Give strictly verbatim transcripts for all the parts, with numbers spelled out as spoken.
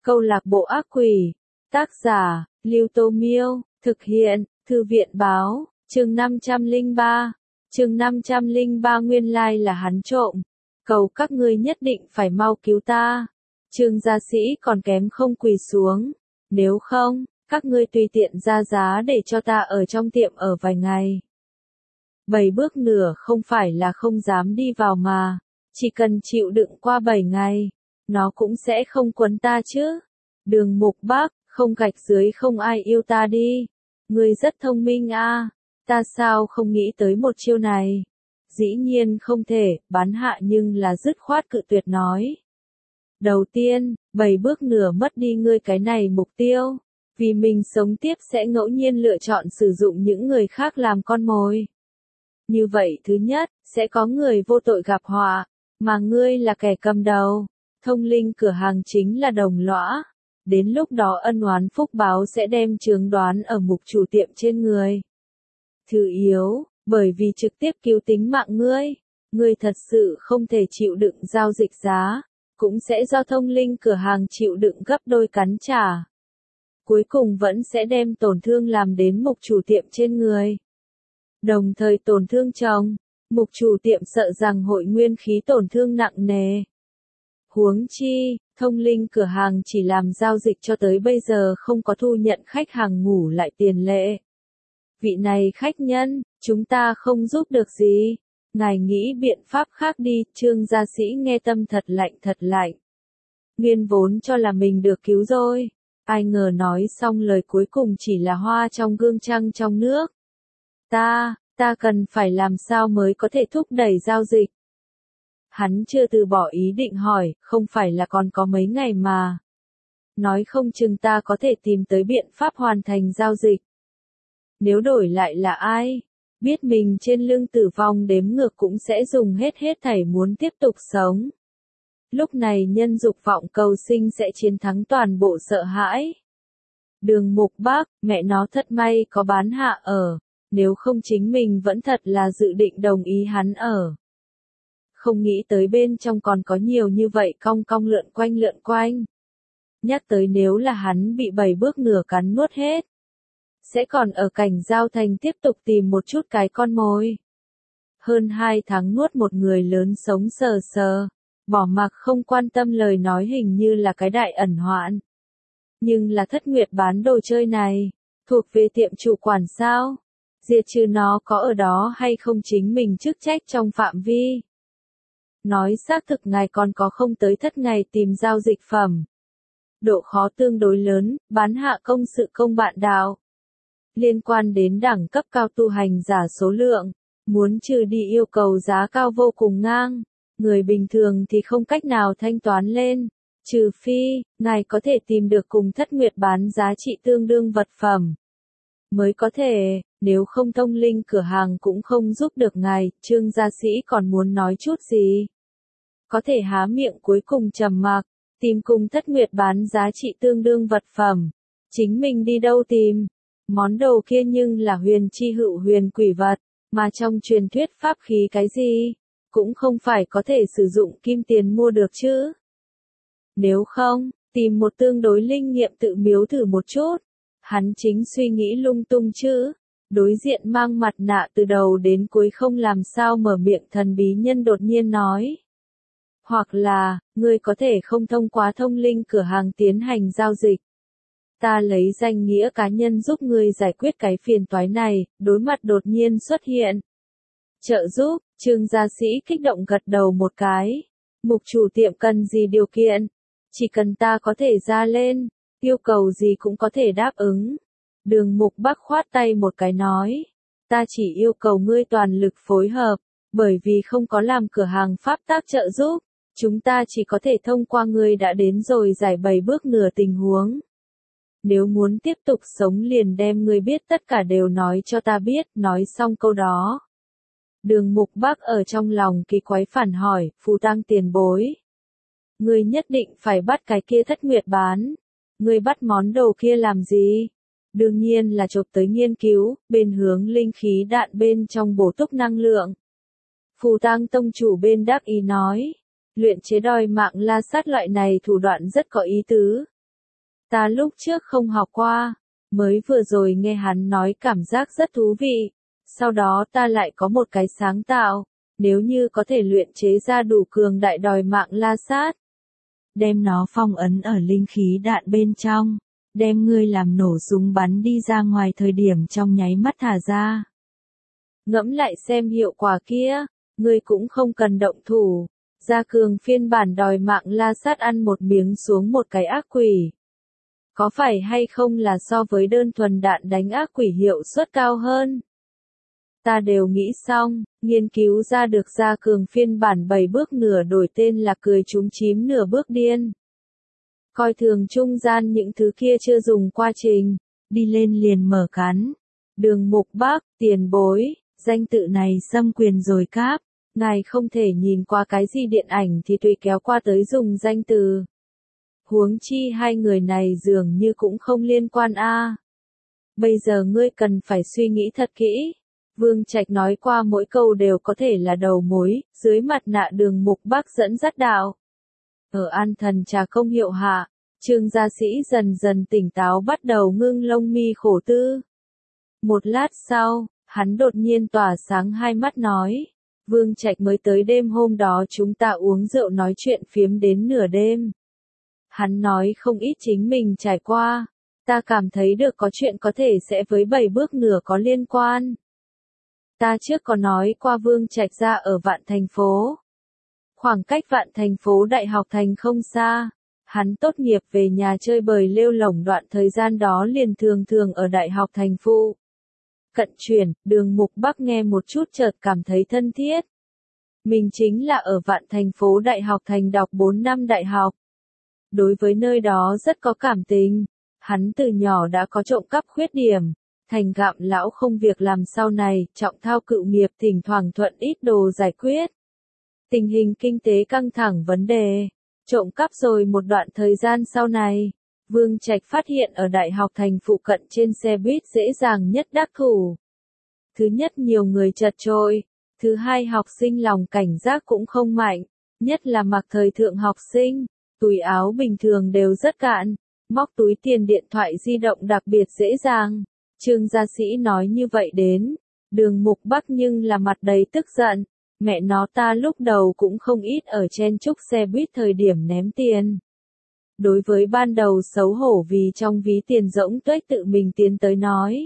Câu lạc bộ ác quỷ. Tác giả, Lưu Tô Miêu. Thực hiện, Thư viện báo. Chương năm trăm lẻ ba. Chương năm trăm lẻ ba nguyên lai là hắn trộm. Cầu các ngươi nhất định phải mau cứu ta. Trương gia sĩ còn kém không quỳ xuống. Nếu không, các ngươi tùy tiện ra giá để cho ta ở trong tiệm ở vài ngày. Bảy bước nửa không phải là không dám đi vào mà. Chỉ cần chịu đựng qua bảy ngày, nó cũng sẽ không quấn ta chứ. Đường Mục Bác, không gạch dưới không ai yêu ta đi. Ngươi rất thông minh a, à. Ta sao không nghĩ tới một chiêu này? Dĩ nhiên không thể, bán hạ nhưng là dứt khoát cự tuyệt nói. Đầu tiên, bảy bước nửa mất đi ngươi cái này mục tiêu. Vì mình sống tiếp sẽ ngẫu nhiên lựa chọn sử dụng những người khác làm con mồi. Như vậy thứ nhất, sẽ có người vô tội gặp họa, mà ngươi là kẻ cầm đầu. Thông linh cửa hàng chính là đồng lõa. Đến lúc đó ân oán phúc báo sẽ đem chướng đoán ở mục chủ tiệm trên người. Thứ yếu, bởi vì trực tiếp cứu tính mạng ngươi, ngươi thật sự không thể chịu đựng giao dịch giá, cũng sẽ do thông linh cửa hàng chịu đựng gấp đôi cắn trả. Cuối cùng vẫn sẽ đem tổn thương làm đến mục chủ tiệm trên người. Đồng thời tổn thương chồng, mục chủ tiệm sợ rằng hội nguyên khí tổn thương nặng nề. Huống chi, thông linh cửa hàng chỉ làm giao dịch cho tới bây giờ không có thu nhận khách hàng ngủ lại tiền lệ. Vị này khách nhân, chúng ta không giúp được gì. Ngài nghĩ biện pháp khác đi, Trương gia sĩ nghe tâm thật lạnh thật lạnh. Nguyên vốn cho là mình được cứu rồi. Ai ngờ nói xong lời cuối cùng chỉ là hoa trong gương trăng trong nước. Ta, ta cần phải làm sao mới có thể thúc đẩy giao dịch? Hắn chưa từ bỏ ý định hỏi, không phải là còn có mấy ngày mà. Nói không chừng ta có thể tìm tới biện pháp hoàn thành giao dịch. Nếu đổi lại là ai, biết mình trên lưng tử vong đếm ngược cũng sẽ dùng hết hết thảy muốn tiếp tục sống. Lúc này nhân dục vọng cầu sinh sẽ chiến thắng toàn bộ sợ hãi. Đường Mục Bác, mẹ nó thật may có bán hạ ở, nếu không chính mình vẫn thật là dự định đồng ý hắn ở. Không nghĩ tới bên trong còn có nhiều như vậy cong cong lượn quanh lượn quanh. Nhắc tới nếu là hắn bị bảy bước nửa cắn nuốt hết, sẽ còn ở cảnh giao thành tiếp tục tìm một chút cái con mồi. Hơn hai tháng nuốt một người lớn sống sờ sờ, bỏ mặc không quan tâm lời nói hình như là cái đại ẩn hoạn. Nhưng là Thất Nguyệt bán đồ chơi này, thuộc về tiệm chủ quản sao? Diệt trừ nó có ở đó hay không chính mình chức trách trong phạm vi. Nói xác thực ngài còn có không tới thất ngày tìm giao dịch phẩm. Độ khó tương đối lớn, bán hạ công sự công bạn đạo. Liên quan đến đẳng cấp cao tu hành giả số lượng, muốn trừ đi yêu cầu giá cao vô cùng ngang, người bình thường thì không cách nào thanh toán lên, trừ phi, ngài có thể tìm được cùng Thất Nguyệt bán giá trị tương đương vật phẩm. Mới có thể, nếu không thông linh cửa hàng cũng không giúp được ngài, Trương gia sĩ còn muốn nói chút gì. Có thể há miệng cuối cùng trầm mặc, tìm cùng Thất Nguyệt bán giá trị tương đương vật phẩm. Chính mình đi đâu tìm? Món đồ kia nhưng là huyền chi hữu huyền quỷ vật, mà trong truyền thuyết pháp khí cái gì, cũng không phải có thể sử dụng kim tiền mua được chứ. Nếu không, tìm một tương đối linh nghiệm tự miếu thử một chút. Hắn chính suy nghĩ lung tung chứ. Đối diện mang mặt nạ từ đầu đến cuối không làm sao mở miệng thần bí nhân đột nhiên nói. Hoặc là, ngươi có thể không thông qua thông linh cửa hàng tiến hành giao dịch. Ta lấy danh nghĩa cá nhân giúp ngươi giải quyết cái phiền toái này, đối mặt đột nhiên xuất hiện. Trợ giúp, Trương gia sĩ kích động gật đầu một cái. Mục chủ tiệm cần gì điều kiện? Chỉ cần ta có thể ra lên, yêu cầu gì cũng có thể đáp ứng. Đường Mục Bác khoát tay một cái nói. Ta chỉ yêu cầu ngươi toàn lực phối hợp, bởi vì không có làm cửa hàng pháp tác trợ giúp. Chúng ta chỉ có thể thông qua ngươi đã đến rồi giải bày bước nửa tình huống. Nếu muốn tiếp tục sống liền đem ngươi biết tất cả đều nói cho ta biết, nói xong câu đó. Đường Mục Bác ở trong lòng kỳ quái phản hỏi, Phù Tăng tiền bối. Ngươi nhất định phải bắt cái kia Thất Nguyệt bán. Ngươi bắt món đồ kia làm gì? Đương nhiên là chộp tới nghiên cứu, bên hướng linh khí đạn bên trong bổ túc năng lượng. Phù Tăng tông chủ bên đắc ý nói. Luyện chế đòi mạng la sát loại này thủ đoạn rất có ý tứ. Ta lúc trước không học qua, mới vừa rồi nghe hắn nói cảm giác rất thú vị. Sau đó ta lại có một cái sáng tạo, nếu như có thể luyện chế ra đủ cường đại đòi mạng la sát. Đem nó phong ấn ở linh khí đạn bên trong, đem ngươi làm nổ súng bắn đi ra ngoài thời điểm trong nháy mắt thả ra. Ngẫm lại xem hiệu quả kia, ngươi cũng không cần động thủ. Gia cường phiên bản đòi mạng la sát ăn một miếng xuống một cái ác quỷ. Có phải hay không là so với đơn thuần đạn đánh ác quỷ hiệu suất cao hơn? Ta đều nghĩ xong, nghiên cứu ra được gia cường phiên bản bảy bước nửa đổi tên là cười trúng chím nửa bước điên. Coi thường trung gian những thứ kia chưa dùng qua trình, đi lên liền mở cắn. Đường Mục Bắc, tiền bối, danh tự này xâm quyền rồi cáp, ngài không thể nhìn qua cái gì điện ảnh thì tùy kéo qua tới dùng danh từ. Huống chi hai người này dường như cũng không liên quan a. Bây giờ ngươi cần phải suy nghĩ thật kỹ. Vương Trạch nói qua mỗi câu đều có thể là đầu mối, dưới mặt nạ Đường Mục Bắc dẫn dắt đạo. Ở an thần trà công hiệu hạ, Trương gia sĩ dần dần tỉnh táo bắt đầu ngưng lông mi khổ tư. Một lát sau, hắn đột nhiên tỏa sáng hai mắt nói. Vương Trạch mới tới đêm hôm đó chúng ta uống rượu nói chuyện phiếm đến nửa đêm. Hắn nói không ít chính mình trải qua. Ta cảm thấy được có chuyện có thể sẽ với bảy bước nửa có liên quan. Ta trước có nói qua Vương Trạch ra ở Vạn Thành phố. Khoảng cách Vạn Thành phố Đại học Thành không xa. Hắn tốt nghiệp về nhà chơi bời lêu lổng đoạn thời gian đó liền thường thường ở Đại học Thành phụ. Cận chuyển, Đường Mục Bắc nghe một chút chợt cảm thấy thân thiết. Mình chính là ở Vạn Thành phố Đại học Thành đọc bốn năm đại học. Đối với nơi đó rất có cảm tình. Hắn từ nhỏ đã có trộm cắp khuyết điểm. Thành gạm lão không việc làm sau này, trọng thao cựu nghiệp thỉnh thoảng thuận ít đồ giải quyết. Tình hình kinh tế căng thẳng vấn đề. Trộm cắp rồi một đoạn thời gian sau này. Vương Trạch phát hiện ở Đại học Thành phụ cận trên xe buýt dễ dàng nhất đắc thủ. Thứ nhất nhiều người chật chội. Thứ hai học sinh lòng cảnh giác cũng không mạnh. Nhất là mặc thời thượng học sinh. Túi áo bình thường đều rất cạn. Móc túi tiền điện thoại di động đặc biệt dễ dàng. Trương gia sĩ nói như vậy đến. Đường Mục Bắc nhưng là mặt đầy tức giận. Mẹ nó ta lúc đầu cũng không ít ở chen chúc xe buýt thời điểm ném tiền. Đối với ban đầu xấu hổ vì trong ví tiền rỗng tuếch tự mình tiến tới nói.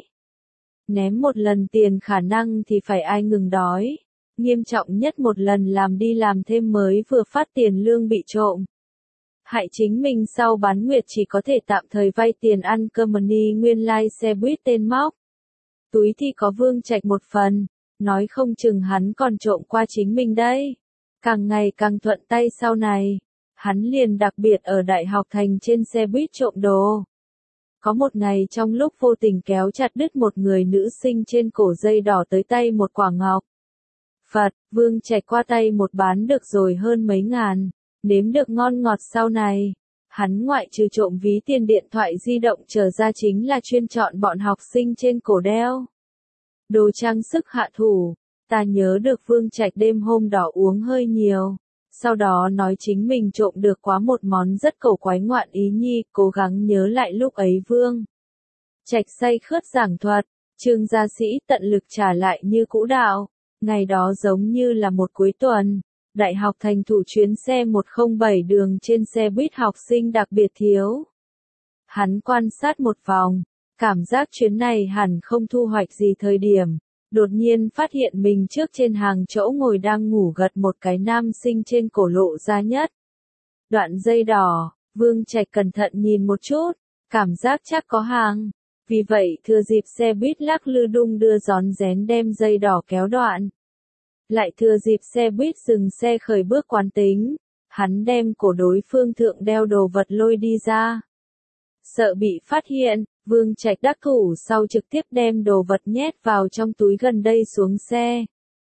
Ném một lần tiền khả năng thì phải ai ngừng đói. Nghiêm trọng nhất một lần làm đi làm thêm mới vừa phát tiền lương bị trộm. Hại chính mình sau bán nguyệt chỉ có thể tạm thời vay tiền ăn cơm money nguyên lai like xe buýt tên móc. Túi thì có Vương Trạch một phần, nói không chừng hắn còn trộm qua chính mình đấy. Càng ngày càng thuận tay sau này, hắn liền đặc biệt ở Đại học Thành trên xe buýt trộm đồ. Có một ngày trong lúc vô tình kéo chặt đứt một người nữ sinh trên cổ dây đỏ tới tay một quả ngọc. Phật, Vương Trạch qua tay một bán được rồi hơn mấy ngàn. Nếm được ngon ngọt sau này, hắn ngoại trừ trộm ví tiền điện thoại di động trở ra chính là chuyên chọn bọn học sinh trên cổ đeo. Đồ trang sức hạ thủ, ta nhớ được Vương Trạch đêm hôm đó uống hơi nhiều, sau đó nói chính mình trộm được quá một món rất cổ quái ngoạn ý nhi, cố gắng nhớ lại lúc ấy Vương Trạch say khướt giảng thuật, Trương gia sĩ tận lực trả lại như cũ đạo, ngày đó giống như là một cuối tuần. Đại học Thành thủ chuyến xe một không bảy đường trên xe buýt học sinh đặc biệt thiếu. Hắn quan sát một vòng, cảm giác chuyến này hẳn không thu hoạch gì thời điểm. Đột nhiên phát hiện mình trước trên hàng chỗ ngồi đang ngủ gật một cái nam sinh trên cổ lộ ra nhất. Đoạn dây đỏ, Vương Trạch cẩn thận nhìn một chút, cảm giác chắc có hàng. Vì vậy thừa dịp xe buýt lắc lư đung đưa rón rén đem dây đỏ kéo đoạn. Lại thừa dịp xe buýt dừng xe khởi bước quán tính, hắn đem cổ đối phương thượng đeo đồ vật lôi đi ra. Sợ bị phát hiện, Vương Trạch đắc thủ sau trực tiếp đem đồ vật nhét vào trong túi gần đây xuống xe.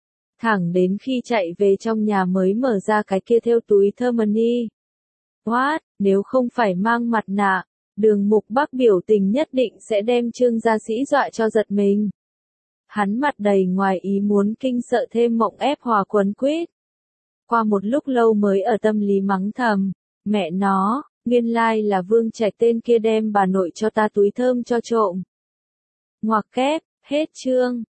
Thẳng đến khi chạy về trong nhà mới mở ra cái kia theo túi Thermony. What, nếu không phải mang mặt nạ, Đường Mục Bắc biểu tình nhất định sẽ đem Trương gia sĩ dọa cho giật mình. Hắn mặt đầy ngoài ý muốn kinh sợ thêm mộng ép hòa quấn quýt. Qua một lúc lâu mới ở tâm lý mắng thầm, mẹ nó, Nguyên lai là Vương Trạch tên kia đem bà nội cho ta túi thơm cho trộm. Ngoặc kép, hết chương.